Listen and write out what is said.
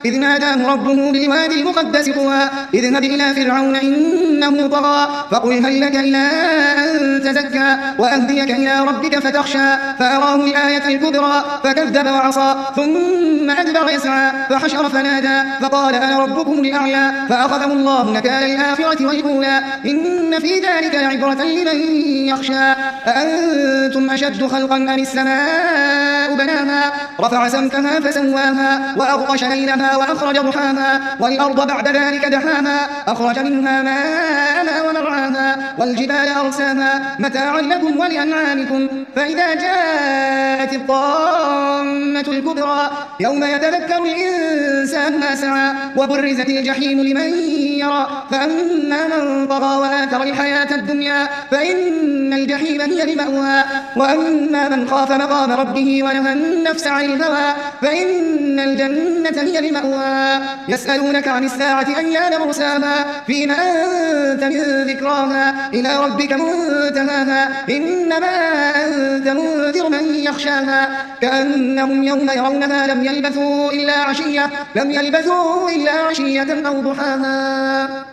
إذ ناداه ربه بالوادي المقدس طوى اذهب إلى فرعون إنه طغى فقل هل لك إلى أن تزكى وأهديك إلى ربك فتخشى فأراه الآية الكبرى فكذب وعصى ثم أدبر يسعى فحشر فنادى فقال أنا ربكم الأعلى فأخذه الله نكال الآخرة والأولى إن في ذلك لعبرة لمن يخشى أأنتم أشد خلقا أم السماء بناها رفع سمكها فسواها وأغطش ليلها وأخرج ضحاها والأرض بعد ذلك دحاها أخرج منها ماءها ومرعاها والجبال أرساها متاعا لكم ولأنعامكم فإذا جاءت الطامة الكبرى يوم يتذكر الإنسان ما سعى وبرزت الجحيم لمن يرى فأما من طغى وآثر الحياة الدنيا فإن الجحيم هي المأوى وأما من خاف مقام ربه ونهى النفس عن الهوى فإن الجنة هي المأوى يسألونك عن الساعة أيان مرساها فيما أنت من ذكراها إلى ربك منتهاها إنما أنت منذر من يخشاها كأنهم يوم يرونها لم يلبثوا إلا عشية أو ضحاها.